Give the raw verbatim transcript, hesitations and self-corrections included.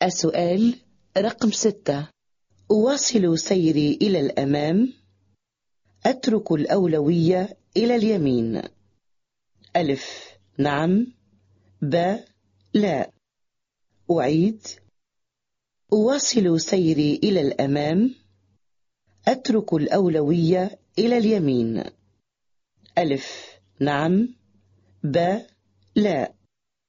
السؤال رقم ستة. أواصل سيري إلى الأمام، أترك الأولوية إلى اليمين. ألف نعم، ب لا. أعيد. أواصل سيري إلى الأمام، أترك الأولوية إلى اليمين. ألف نعم، ب لا.